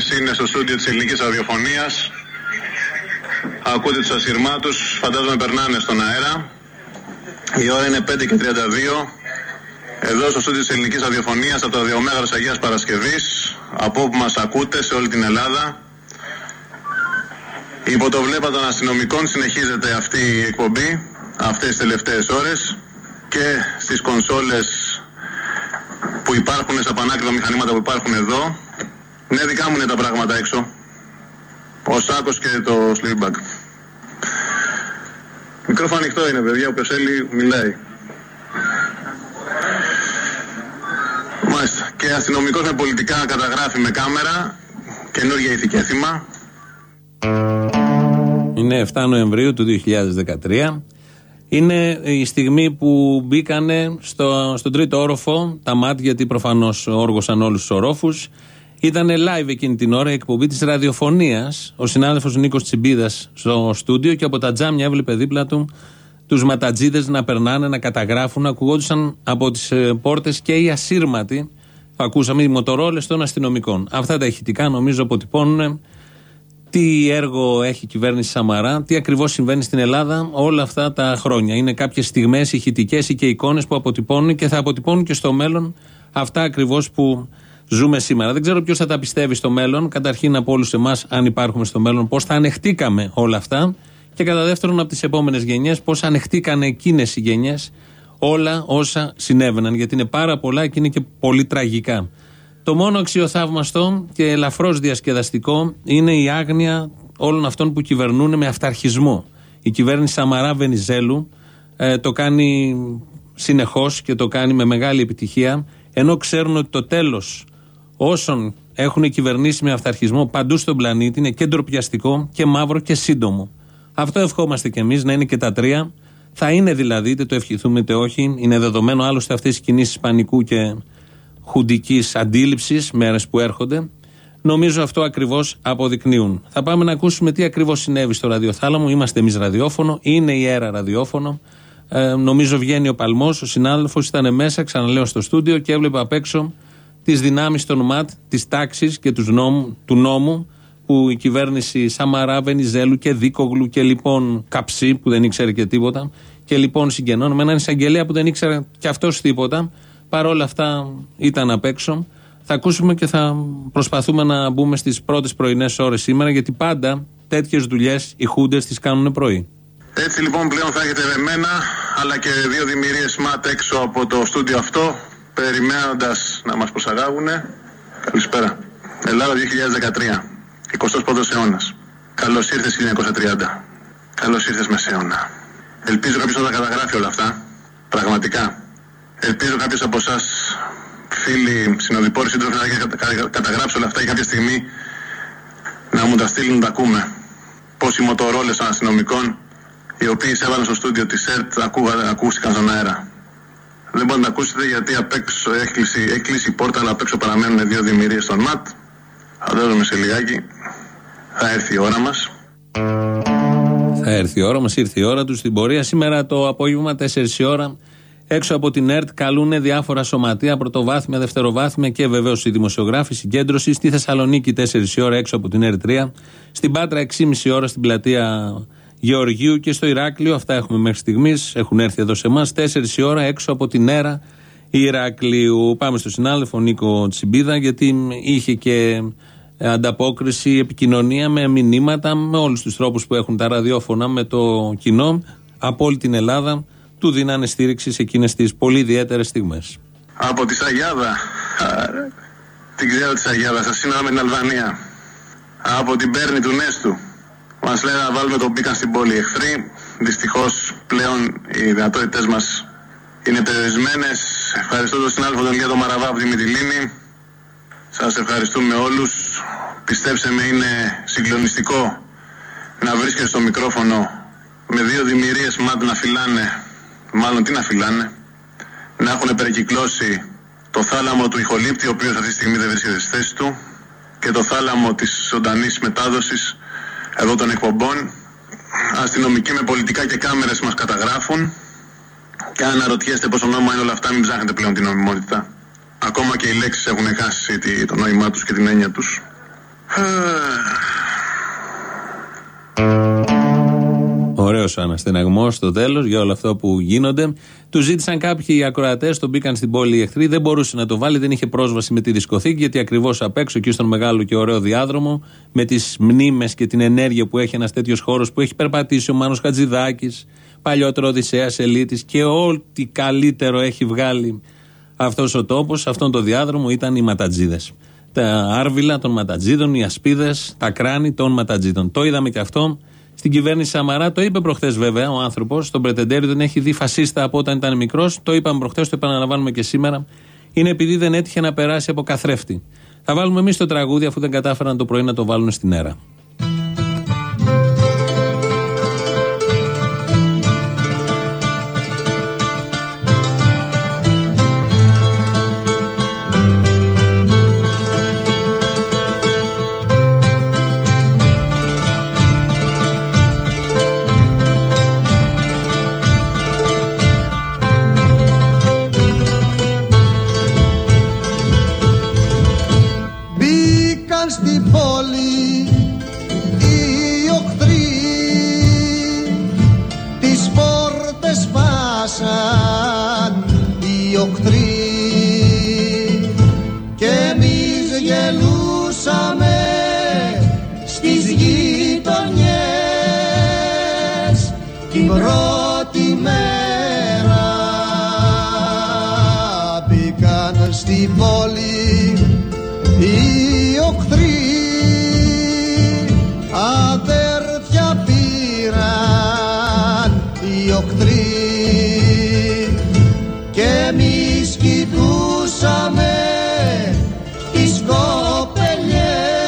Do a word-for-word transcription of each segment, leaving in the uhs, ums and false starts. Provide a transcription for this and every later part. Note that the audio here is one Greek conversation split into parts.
Όσοι είναι στο στούντιο της Ελληνικής Ραδιοφωνίας, ακούτε τους ασυρμάτους, φαντάζομαι περνάνε στον αέρα. Η ώρα είναι πέντε και τριάντα δύο. Εδώ στο στούντιο της Ελληνικής Ραδιοφωνίας, από το Ραδιομέγαρο Αγίας Παρασκευής, από όπου μας ακούτε σε όλη την Ελλάδα. Υπό το βλέμμα των αστυνομικών συνεχίζεται αυτή η εκπομπή αυτές τις τελευταίες ώρες και στις κονσόλες που υπάρχουν, στα πανάκριβα μηχανήματα που υπάρχουν εδώ. Ναι, δικά μου είναι τα πράγματα έξω. Ο σάκος και το sleeve bag. Μικρόφωνο ανοιχτό είναι, παιδιά, όποιος θέλει μιλάει. Μάλιστα. Και αστυνομικός με πολιτικά καταγράφει με κάμερα, καινούργια ηθική έθιμα. Είναι εφτά Νοεμβρίου του δύο χιλιάδες δεκατρία. Είναι η στιγμή που μπήκανε στο, στον τρίτο όροφο τα ΜΑΤ, γιατί προφανώς όργωσαν όλους τους ορόφους. Ήταν live εκείνη την ώρα η εκπομπή της ραδιοφωνίας. Ο συνάδελφος Νίκος Τσιμπίδας στο στούντιο και από τα τζάμια έβλεπε δίπλα του τους ματατζίδες να περνάνε, να καταγράφουν. Ακουγόντουσαν από τις πόρτες και οι ασύρματοι. Ακούσαμε οι μοτορόλες των αστυνομικών. Αυτά τα ηχητικά νομίζω αποτυπώνουν τι έργο έχει η κυβέρνηση Σαμαρά, τι ακριβώς συμβαίνει στην Ελλάδα όλα αυτά τα χρόνια. Είναι κάποιες στιγμές ηχητικές ή και εικόνες που αποτυπώνουν και θα αποτυπώνουν και στο μέλλον αυτά ακριβώς που ζούμε σήμερα. Δεν ξέρω ποιος θα τα πιστεύει στο μέλλον. Καταρχήν από όλους εμάς, αν υπάρχουμε στο μέλλον, πώς θα ανεχτήκαμε όλα αυτά. Και κατά δεύτερον, από τις επόμενες γενιές, πώς ανεχτήκανε εκείνες οι γενιές όλα όσα συνέβαιναν. Γιατί είναι πάρα πολλά και είναι και πολύ τραγικά. Το μόνο αξιοθαύμαστο και ελαφρώς διασκεδαστικό είναι η άγνοια όλων αυτών που κυβερνούν με αυταρχισμό. Η κυβέρνηση Σαμαρά Βενιζέλου ε, το κάνει συνεχώς και το κάνει με μεγάλη επιτυχία, ενώ ξέρουν ότι το τέλος όσων έχουν κυβερνήσει με αυταρχισμό παντού στον πλανήτη είναι και ντροπιαστικό και μαύρο και σύντομο. Αυτό ευχόμαστε κι εμείς, να είναι και τα τρία. Θα είναι δηλαδή, είτε το ευχηθούμε είτε όχι, είναι δεδομένο άλλωστε αυτές οι κινήσεις πανικού και χουντικής αντίληψης, μέρες που έρχονται. Νομίζω αυτό ακριβώς αποδεικνύουν. Θα πάμε να ακούσουμε τι ακριβώς συνέβη στο ραδιοθάλαμο. Είμαστε εμείς ραδιόφωνο, είναι η ΕΡΑ ραδιόφωνο. Ε, νομίζω βγαίνει ο Παλμός, ο συνάδελφος ήταν μέσα, ξαναλέω, στο στούντιο και έβλεπε απ' έξω τις δυνάμεις των ΜΑΤ, της τάξης και του νόμου, του νόμου που η κυβέρνηση Σαμαρά, Βενιζέλου και Δίκογλου και λοιπόν Καψί που δεν ήξερε και τίποτα και λοιπόν συγγενών με έναν εισαγγελέα που δεν ήξερε και αυτός τίποτα. Παρ' όλα αυτά ήταν απ' έξω. Θα ακούσουμε και θα προσπαθούμε να μπούμε στις πρώτες πρωινές ώρες σήμερα, γιατί πάντα τέτοιες δουλειές οι χούντες τις κάνουν πρωί. Έτσι λοιπόν πλέον θα έχετε εμένα αλλά και δύο δημιουργίες ΜΑΤ έξω από το στούντιο αυτό, περιμένοντας να μας προσαγάγουνε. Καλησπέρα. Ελλάδα δύο χιλιάδες δεκατρία. εικοστός πρώτος αιώνας. Καλώς ήρθες χίλια εννιακόσια τριάντα. Καλώς ήρθες μεσαίωνα. Ελπίζω κάποιος να τα καταγράφει όλα αυτά. Πραγματικά. Ελπίζω κάποιος από εσάς, φίλοι, συνοδοιπόροι, σύντροφοι, να έχει καταγράψει όλα αυτά ή κάποια στιγμή να μου τα στείλουν να τα ακούμε. Πώς οι μοτορόλες των αστυνομικών, οι οποίοι έβαλαν στο στούντιο της ΕΡΤ, ακούστηκαν στον αέρα. Δεν μπορείτε να ακούσετε γιατί απ' έξω έκλεισε η πόρτα, αλλά απ' έξω παραμένουν δύο δημιουργίες των ΜΑΤ. Φαντάζομαι σε λιγάκι θα έρθει η ώρα μας. Θα έρθει η ώρα μας, ήρθε η ώρα του στην πορεία. Σήμερα το απόγευμα, τέσσερις η ώρα, έξω από την ΕΡΤ καλούν διάφορα σωματεία, πρωτοβάθμια, δευτεροβάθμια και βεβαίως οι δημοσιογράφοι συγκέντρωση. Στη Θεσσαλονίκη τέσσερις η ώρα έξω από την ΕΡΤ τρία. Στην Πάτρα έξι και μισή ώρα στην πλατεία Γεωργίου και στο Ηράκλειο. Αυτά έχουμε μέχρι στιγμής. Έχουν έρθει εδώ σε εμάς. τέσσερις η ώρα έξω από την ΕΡΑ Ηράκλειου. Πάμε στο συνάδελφο Νίκο Τσιμπίδα, γιατί είχε και ανταπόκριση, επικοινωνία με μηνύματα, με όλους τους τρόπους που έχουν τα ραδιόφωνα με το κοινό από όλη την Ελλάδα. Του δίνανε στήριξη σε εκείνες τις πολύ ιδιαίτερες στιγμές. Από τη Σαγιάδα, την ξέρω τη Σαγιάδα, στα σύνορα με την Αλβανία. Από την Πέρνη του Νέστου. Μας λέει να βάλουμε τον μπήκαν στην πόλη εχθροί. Δυστυχώς πλέον οι δυνατότητες μας είναι περιορισμένες. Ευχαριστώ τον συνάδελφο τον Ηλία Μαραβά από τη Μυτιλήνη. Σας ευχαριστούμε όλους. Πιστέψτε με, είναι συγκλονιστικό να βρίσκεσαι στο μικρόφωνο με δύο δημιουργίες ΜΑΤ να φυλάνε, μάλλον τι να φυλάνε, να έχουν περικυκλώσει το θάλαμο του ηχολήπτη, ο οποίος αυτή τη στιγμή δεν βρίσκεται στη θέση του, και το θάλαμο της ζωντανής μετάδοσης εδώ των εκπομπών. Αστυνομικοί με πολιτικά και κάμερες μας καταγράφουν. Και αν αναρωτιέστε πόσο νόμιμα είναι όλα αυτά, μην ψάχνετε πλέον την νομιμότητα. Ακόμα και οι λέξεις έχουν χάσει το νόημά τους και την έννοια τους. Ωραίος αναστεναγμός στο τέλος για όλο αυτό που γίνονται. Του ζήτησαν κάποιοι ακροατές, τον μπήκαν στην πόλη οι εχθροί. Δεν μπορούσε να το βάλει, δεν είχε πρόσβαση με τη δισκοθήκη, γιατί ακριβώς απ' έξω εκεί στον μεγάλο και ωραίο διάδρομο, με τις μνήμες και την ενέργεια που έχει ένας τέτοιος χώρος που έχει περπατήσει ο Μάνος Χατζηδάκης, παλιότερο Οδυσσέας Ελίτης, και ό,τι καλύτερο έχει βγάλει αυτός ο τόπος, αυτόν το διάδρομο ήταν οι ματατζίδες. Τα άρβιλα των ματατζίδων, οι ασπίδες, τα κράνη των ματατζίδων. Το είδαμε και αυτό στην κυβέρνηση Σαμαρά. Το είπε προχθές βέβαια ο άνθρωπος. Τον Πρετεντέρη τον έχει δει φασίστα από όταν ήταν μικρός. Το είπαμε προχθές, το επαναλαμβάνουμε και σήμερα. Είναι επειδή δεν έτυχε να περάσει από καθρέφτη. Θα βάλουμε εμείς το τραγούδι, αφού δεν κατάφεραν το πρωί να το βάλουν στην αίρα. Στην πόλη οι οχθροί, τις πόρτες σπάσαν οι οχθροί, και εμείς γελούσαμε στις γειτονιές την πρώτη μέρα. Μπήκαν στην πόλη οι οχθροί, αδέρφια πήραν οι οχθροί, και εμείς κοιτούσαμε τις κοπελιές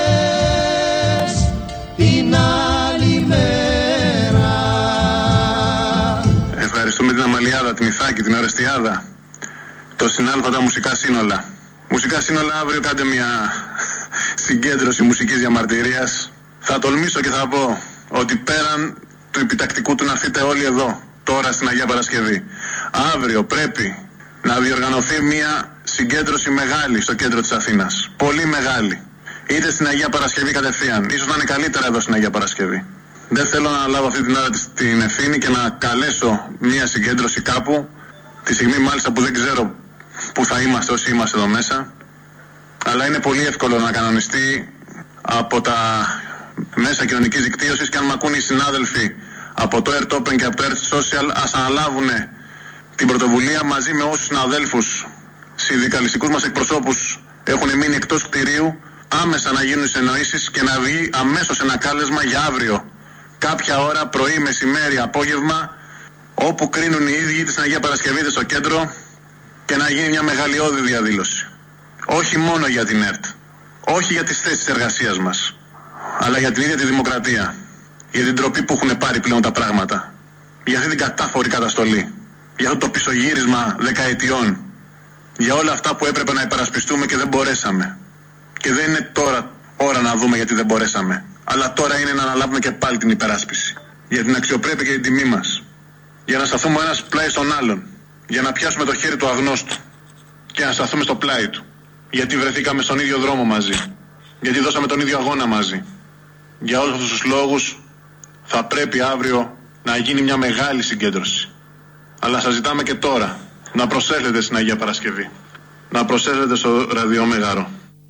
την άλλη μέρα. Ευχαριστούμε την Αμαλιάδα, την Ιθάκη, την Ορεστιάδα, το συνάλφα, τα μουσικά σύνολα. Μουσικά σύνολα, αύριο κάντε μια συγκέντρωση μουσικής διαμαρτυρίας. Θα τολμήσω και θα πω ότι πέραν του επιτακτικού του να έρθετε όλοι εδώ, τώρα στην Αγία Παρασκευή, αύριο πρέπει να διοργανωθεί μια συγκέντρωση μεγάλη στο κέντρο της Αθήνας. Πολύ μεγάλη. Είτε στην Αγία Παρασκευή κατευθείαν. Ίσως να είναι καλύτερα εδώ στην Αγία Παρασκευή. Δεν θέλω να λάβω αυτή την ώρα την ευθύνη και να καλέσω μια συγκέντρωση κάπου, τη στιγμή μάλιστα που δεν ξέρω που θα είμαστε όσοι είμαστε εδώ μέσα, αλλά είναι πολύ εύκολο να κανονιστεί από τα μέσα κοινωνικής δικτύωσης, και αν μ' ακούν οι συνάδελφοι από το Earth Open και από το Earth Social, ας αναλάβουν την πρωτοβουλία μαζί με όσους συναδέλφους συνδικαλιστικούς μας εκπροσώπους έχουν μείνει εκτός κτηρίου, άμεσα να γίνουν συνεννοήσεις και να βγει αμέσως ένα κάλεσμα για αύριο, κάποια ώρα, πρωί, μεσημέρι, απόγευμα, όπου κρίνουν οι ίδιοι της Αγία Παρασκευή στο κέντρο, και να γίνει μια μεγαλειώδη διαδήλωση. Όχι μόνο για την ΕΡΤ, όχι για τις θέσεις εργασίας μας, αλλά για την ίδια τη δημοκρατία, για την τροπή που έχουν πάρει πλέον τα πράγματα, για αυτή την κατάφορη καταστολή, για αυτό το πισωγύρισμα δεκαετιών, για όλα αυτά που έπρεπε να υπερασπιστούμε και δεν μπορέσαμε. Και δεν είναι τώρα ώρα να δούμε γιατί δεν μπορέσαμε, αλλά τώρα είναι να αναλάβουμε και πάλι την υπεράσπιση, για την αξιοπρέπεια και την τιμή μας, για να σταθούμε ο ένας πλάι στον άλλον, για να πιάσουμε το χέρι του αγνώστου και να σταθούμε στο πλάι του, γιατί βρεθήκαμε στον ίδιο δρόμο μαζί, γιατί δώσαμε τον ίδιο αγώνα μαζί. Για όλους αυτούς τους λόγους θα πρέπει αύριο να γίνει μια μεγάλη συγκέντρωση. Αλλά σας ζητάμε και τώρα να προσέλθετε στην Αγία Παρασκευή, να προσέλθετε στο ραδιομέγαρο.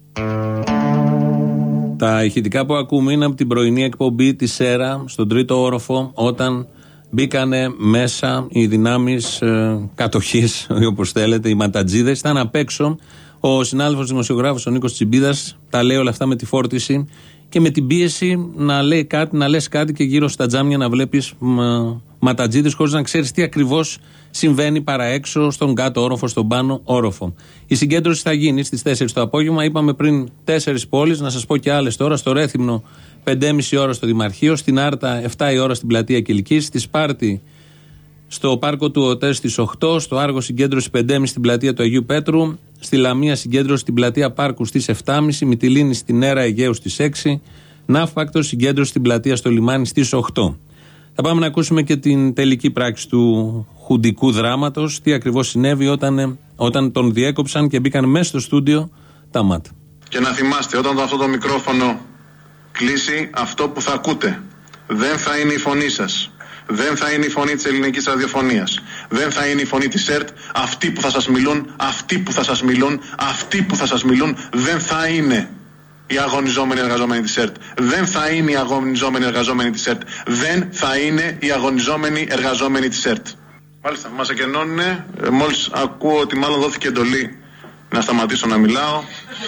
Τα ηχητικά που ακούμε είναι από την πρωινή εκπομπή της ΣΕΡΑ στον τρίτο όροφο, όταν μπήκανε μέσα οι δυνάμεις ε, κατοχής, όπως θέλετε, οι ματατζίδες. Ήταν απ' έξω ο συνάδελφος δημοσιογράφος ο Νίκος Τσιμπίδας, τα λέει όλα αυτά με τη φόρτιση και με την πίεση να λέει κάτι, να λες κάτι και γύρω στα τζάμια να βλέπεις μα, ματατζίδες, χωρίς να ξέρεις τι ακριβώς συμβαίνει παρά έξω, στον κάτω όροφο, στον πάνω όροφο. Η συγκέντρωση θα γίνει στις τέσσερις το απόγευμα. Είπαμε πριν τέσσερις πόλεις, να σας πω και άλλες τώρα. Στο Ρέθυμνο πέντε και μισή ώρα στο Δημαρχείο, στην Άρτα επτά η ώρα στην πλατεία Κιλκής, στη Σπάρτη στο πάρκο του ΟΤΕ στις οκτώ, στο Άργο συγκέντρωση πέντε και μισή στην πλατεία του Αγίου Πέτρου, στη Λαμία συγκέντρωση στην πλατεία Πάρκου στις επτά και μισή, Μυτιλήνη στην Έρα Αιγαίου στις έξι, Ναύπακτο συγκέντρωση στην πλατεία στο Λιμάνι στις οκτώ. Θα πάμε να ακούσουμε και την τελική πράξη του χουντικού δράματος, τι ακριβώς συνέβη όταν, όταν τον διέκοψαν και μπήκαν μέσα στο στούντιο τα ΜΑΤ. Και να θυμάστε, όταν αυτό το μικρόφωνο κλείσει αυτό που θα ακούτε. Δεν θα είναι η φωνή σας. Δεν θα είναι η φωνή της ελληνικής ραδιοφωνίας. Δεν θα είναι η φωνή της ΕΡΤ. Αυτοί που θα σας μιλούν, αυτοί που θα σας μιλούν, αυτοί που θα σας μιλούν δεν θα είναι οι αγωνιζόμενοι εργαζόμενοι της ΕΡΤ. Δεν θα είναι οι αγωνιζόμενοι εργαζόμενοι της ΕΡΤ. Δεν θα είναι οι αγωνιζόμενοι εργαζόμενοι της ΕΡΤ. Μάλιστα, μας εκενώνουνε. Ε, μόλις ακούω ότι μάλλον δόθηκε εντολή να σταματήσω να μιλάω.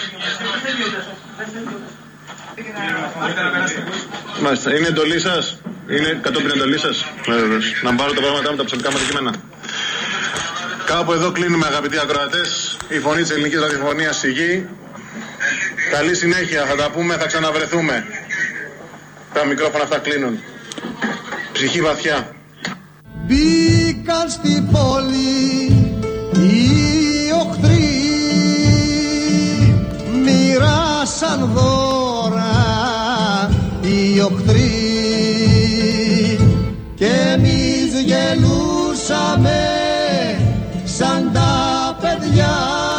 Μάλιστα, είναι εντολή σας. Είναι κατόπιν εντολή σας. Να πάρω τα πράγματα με τα προσωπικά μου αντικείμενα. Κάπου εδώ κλείνουμε, αγαπητοί ακροατές. Η φωνή της ελληνικής ραδιοφωνίας στη γη. Καλή συνέχεια, θα τα πούμε, θα ξαναβρεθούμε. Τα μικρόφωνα αυτά κλείνουν. Ψυχή βαθιά. Μπήκαν στην πόλη οι οχτροί, μοιράσαν δώρα οι οχτροί και εμείς γελούσαμε σαν τα παιδιά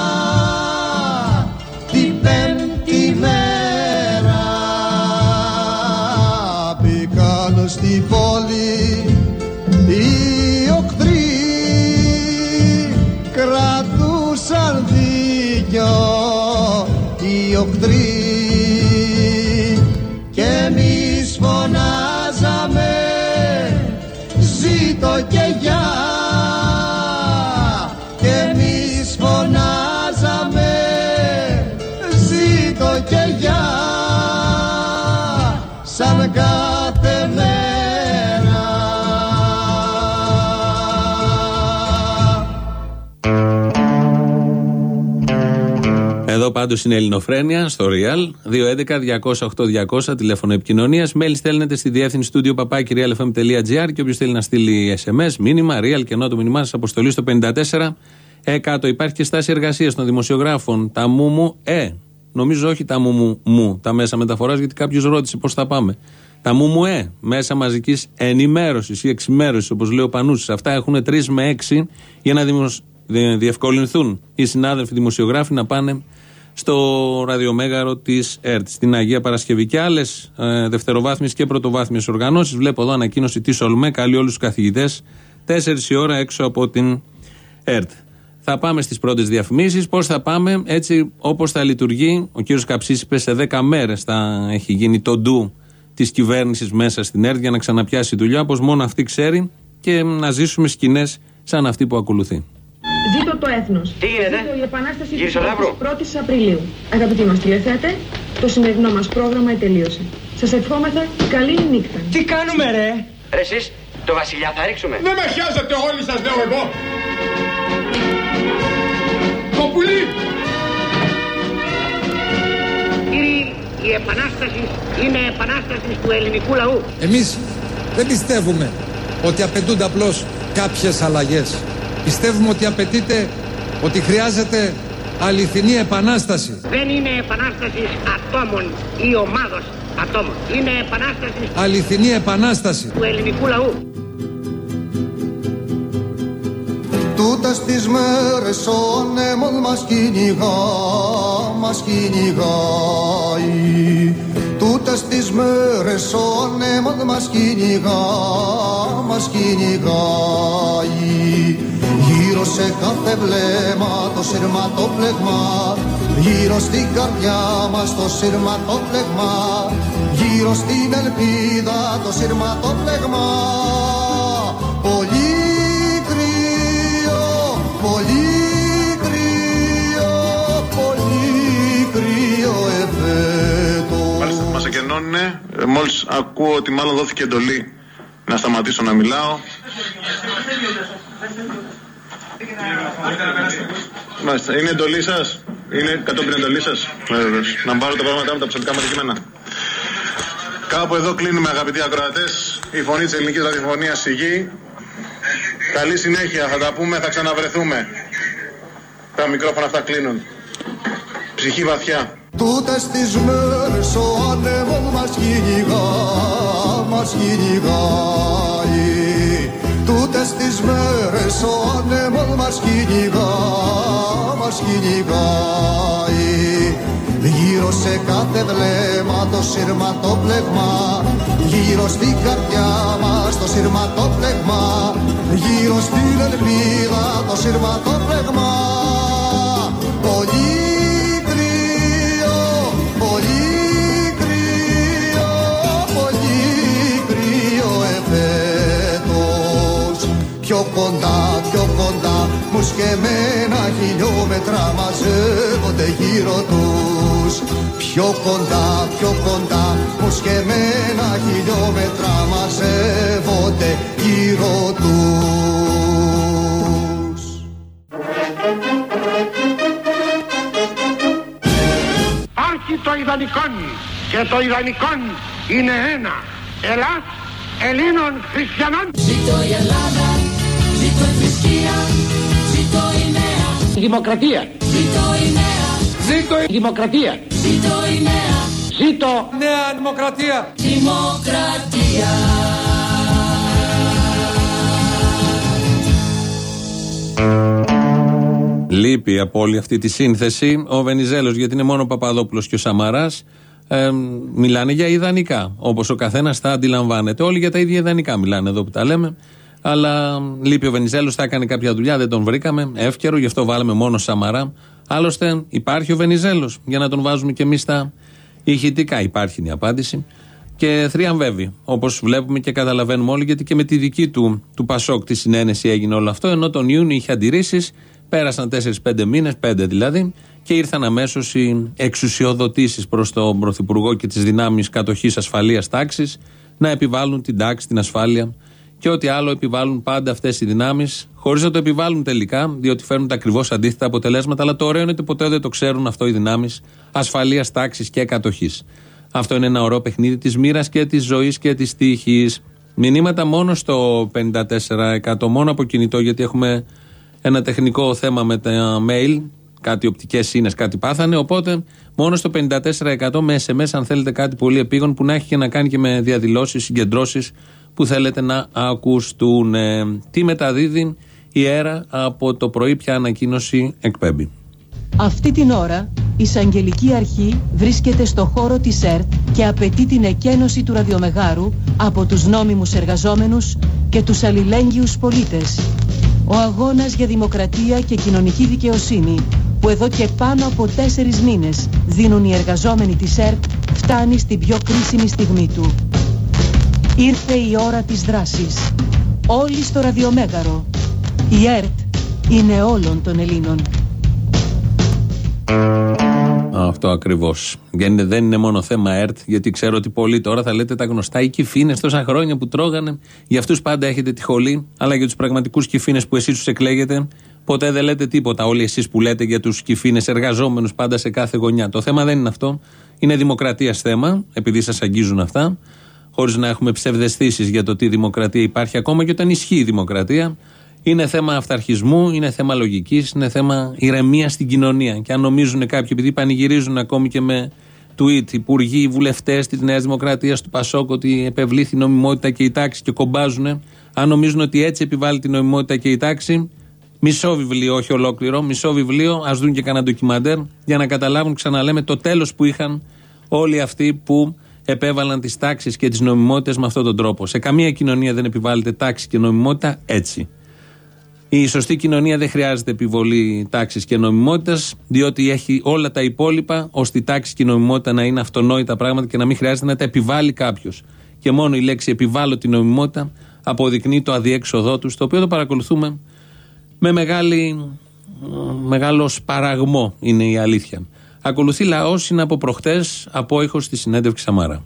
την πέμπτη μέρα. Μπήκαν στην πόλη οι οχτροί, κρατούσαν δίκιο οι οχτροί και εμείς φωνάζαμε ζήτω και γεια, και εμείς φωνάζαμε ζήτω και γεια σαν κάθε μέρα. Εδώ πάντως είναι Ελληνοφρένεια στο Real. δύο έντεκα διακόσια οκτώ διακόσια τηλέφωνο επικοινωνίας. Μέλη στέλνετε στη διεύθυνση studio παπάκι real f m τελεία g r και όποιος θέλει να στείλει ες εμ ες, μήνυμα, Real και ενώ το μήνυμά σας αποστολή στο πενήντα τέσσερα εκατό. Υπάρχει και στάση εργασίας των δημοσιογράφων. Τα μου μου, ε, νομίζω όχι τα μου μου, μου, τα μέσα μεταφοράς, γιατί κάποιος ρώτησε πώς θα πάμε. Τα μου μου, ε, μέσα μαζικής ενημέρωσης ή εξημέρωσης, όπως λέει ο Πανούσης. Αυτά έχουν τρεις με έξι για να δημοσ... διευκολυνθούν οι συνάδελφοι δημοσιογράφοι να πάνε στο ραδιομέγαρο της ΕΡΤ, στην Αγία Παρασκευή. Και άλλες ε, δευτεροβάθμιες και πρωτοβάθμιες οργανώσεις. Βλέπω εδώ ανακοίνωση της ΟΛΜΕ, καλεί όλους τους καθηγητές τέσσερις η ώρα έξω από την ΕΡΤ. Θα πάμε στις πρώτες διαφημίσεις. Πώς θα πάμε, έτσι όπως θα λειτουργεί. Ο κύριος Καψής είπε σε δέκα μέρες θα έχει γίνει το ντου της κυβέρνησης μέσα στην ΕΡΤ για να ξαναπιάσει δουλειά, όπως μόνο αυτή ξέρει, και να ζήσουμε σκηνές σαν αυτή που ακολουθεί. Ζήτω το έθνος. Τι γίνεται? Ζήτω η επανάσταση της πρώτης Απριλίου. Αγαπητοί μας τηλεθέτε, το σημερινό μας πρόγραμμα τελείωσε. Σας ευχόμεθα καλή νύχτα. Τι κάνουμε ρε? Ρε εσείς, το βασιλιά θα ρίξουμε. Δεν με χιάζετε όλοι σας λέω εγώ. Το πουλί. Κύριοι, η επανάσταση είναι επανάσταση του ελληνικού λαού. Εμείς δεν πιστεύουμε ότι απαιτούνται απλώς κάποιες αλλαγές. Πιστεύουμε ότι απαιτείται, ότι χρειάζεται αληθινή επανάσταση. Δεν είναι επανάσταση ατόμων ή ομάδος ατόμων. Είναι επανάσταση αληθινή επανάσταση του ελληνικού λαού. Τούτες τις μέρες ο ανέμος μας κυνηγά, μας κυνηγάει. Τούτες τις μέρες ο ανέμος μας κυνηγά, μας κυνηγάει. Γύρω σε κάθε βλέμμα το σειρματόπλεγμα, γύρω στην καρδιά μας το σειρματόπλεγμα, γύρω στην ελπίδα το σειρματόπλεγμα. Πολύ κρύο, πολύ κρύο, πολύ κρύο εφέτος. Μάλιστα, μας εκενώνουνε. Ε, μόλις ακούω ότι μάλλον δόθηκε εντολή να σταματήσω να μιλάω. Μάλιστα, είναι εντολή σας? Είναι κατόπιν εντολή σας? Βέβαιως. Να πάρω τα πράγματα με τα προσωπικά μου αντικείμενα. Κάπου εδώ κλείνουμε, αγαπητοί ακροατές. Η φωνή της ελληνικής ραδιοφωνίας στη γη. Καλή συνέχεια, θα τα πούμε, θα ξαναβρεθούμε. Τα μικρόφωνα αυτά κλείνουν. Ψυχή βαθιά. Τούτες τις μέρες ο ανέμος μας κυνηγά, μας κυνηγάει. Τούτες τις μέρες ο ανέμος μας κυνηγά, μας κυνηγάει. Γύρω σε κάθε βλέμμα το σειρματόπλεγμα, γύρω στην καρδιά μας το σειρματόπλεγμα, γύρω στην ελπίδα το σειρματόπλεγμα. Πολύ κρύο, πολύ κρύο, πολύ κρύο εφέτος. Πιο κοντά, πιο κοντά, μου σκεμμένα χιλιόμετρα μαζεύονται γύρω τους. Πιο κοντά, πιο κοντά, μου σκεμμένα χιλιόμετρα μαζεύονται γύρω τους. Άρχι το ιδανικόν και το ιδανικόν είναι ένα. Ελλάς Ελλήνων χριστιανών. Ζήτω η Ελλάδα, ζήτω η θρησκεία, ζήτω η νέα Δημοκρατία. Ζήτω η νέα Ζήτω η δημοκρατία. Ζήτω η νέα Ζήτω Νέα Δημοκρατία. Δημοκρατία. Λείπει από όλη αυτή τη σύνθεση ο Βενιζέλος, γιατί είναι μόνο ο Παπαδόπουλος και ο Σαμαράς. Ε, μιλάνε για ιδανικά, όπως ο καθένας τα αντιλαμβάνεται. Όλοι για τα ίδια ιδανικά μιλάνε εδώ που τα λέμε. Αλλά λείπει ο Βενιζέλος, θα έκανε κάποια δουλειά, δεν τον βρήκαμε. Εύκαιρο, γι' αυτό βάλαμε μόνο Σαμαρά. Άλλωστε υπάρχει ο Βενιζέλος, για να τον βάζουμε και εμείς τα ηχητικά. Υπάρχει η απάντηση. Και θριαμβεύει, όπως βλέπουμε και καταλαβαίνουμε όλοι, γιατί και με τη δική του, του Πασόκ, τη συνένεση έγινε όλο αυτό. Ενώ τον Ιούνιο είχε αντιρρήσεις, πέρασαν τέσσερις πέντε μήνες, πέντε δηλαδή, και ήρθαν αμέσως οι εξουσιοδοτήσεις προς τον Πρωθυπουργό και τις δυνάμεις κατοχής ασφαλείας τάξης να επιβάλλουν την τάξη, την ασφάλεια και ό,τι άλλο επιβάλλουν πάντα αυτές οι δυνάμεις, χωρίς να το επιβάλλουν τελικά, διότι φέρνουν τα ακριβώς αντίθετα αποτελέσματα. Αλλά το ωραίο είναι ότι ποτέ δεν το ξέρουν αυτό οι δυνάμεις ασφαλείας τάξης και κατοχής. Αυτό είναι ένα ωραίο παιχνίδι της μοίρας και της ζωής και της τύχης. Μηνύματα μόνο στο πενήντα τέσσερα τοις εκατό, μόνο από κινητό, γιατί έχουμε ένα τεχνικό θέμα με τα mail. Κάτι οπτικές σύνες, κάτι πάθανε. Οπότε μόνο στο πενήντα τέσσερα τοις εκατό με ες εμ ες, αν θέλετε κάτι πολύ επίγον που να έχει και να κάνει και με διαδηλώσεις, συγκεντρώσεις που θέλετε να ακουστούν. Τι μεταδίδει η ΕΡΑ από το πρωί, ποια ανακοίνωση εκπέμπει? Αυτή την ώρα η Εισαγγελική Αρχή βρίσκεται στο χώρο της ΕΡΤ και απαιτεί την εκένωση του ραδιομεγάρου από τους νόμιμους εργαζόμενους και τους αλληλέγγυους πολίτες. Ο αγώνας για δημοκρατία και κοινωνική δικαιοσύνη που εδώ και πάνω από τέσσερις μήνες δίνουν οι εργαζόμενοι της ΕΡΤ φτάνει στην πιο κρίσιμη στιγμή του. Ήρθε η ώρα της δράσης. Όλοι στο ραδιομέγαρο. Η ΕΡΤ είναι όλων των Ελλήνων. Αυτό ακριβώς. Δεν είναι μόνο θέμα ΕΡΤ, γιατί ξέρω ότι πολλοί τώρα θα λέτε τα γνωστά οι κυφήνες τόσα χρόνια που τρώγανε. Για αυτούς πάντα έχετε τη χολή, αλλά για τους πραγματικούς κυφήνες που εσείς τους εκλέγετε, ποτέ δεν λέτε τίποτα. Όλοι εσείς που λέτε για τους κυφήνες εργαζόμενους πάντα σε κάθε γωνιά. Το θέμα δεν είναι αυτό. Είναι δημοκρατίας θέμα, επειδή σας αγγίζουν αυτά, χωρίς να έχουμε ψευδαισθήσεις για το τι δημοκρατία υπάρχει, ακόμα και όταν ισχύει η δημοκρατία. Είναι θέμα αυταρχισμού, είναι θέμα λογικής, είναι θέμα ηρεμίας στην κοινωνία. Και αν νομίζουν κάποιοι, επειδή πανηγυρίζουν ακόμη και με tweet υπουργοί, βουλευτές της Νέας Δημοκρατίας, του Πασόκ, ότι επευλήθη η νομιμότητα και η τάξη και κομπάζουν, αν νομίζουν ότι έτσι επιβάλλει την νομιμότητα και η τάξη, μισό βιβλίο, όχι ολόκληρο, μισό βιβλίο, ας δουν και κανένα ντοκιμαντέρ, για να καταλάβουν, ξαναλέμε, το τέλος που είχαν όλοι αυτοί που επέβαλαν τις τάξεις και τις νομιμότητες με αυτόν τον τρόπο. Σε καμία κοινωνία δεν επιβάλλεται τάξη και νομιμότητα έτσι. Η σωστή κοινωνία δεν χρειάζεται επιβολή τάξης και νομιμότητας, διότι έχει όλα τα υπόλοιπα ώστε η τάξη και η νομιμότητα να είναι αυτονόητα πράγματα και να μην χρειάζεται να τα επιβάλλει κάποιος. Και μόνο η λέξη επιβάλλω την νομιμότητα αποδεικνύει το αδιέξοδό τους, το οποίο το παρακολουθούμε με μεγάλη, μεγάλο σπαραγμό, είναι η αλήθεια. Ακολουθεί λαός, είναι από προχτές, απόϊχος στη συνέντευξη Σαμαρά.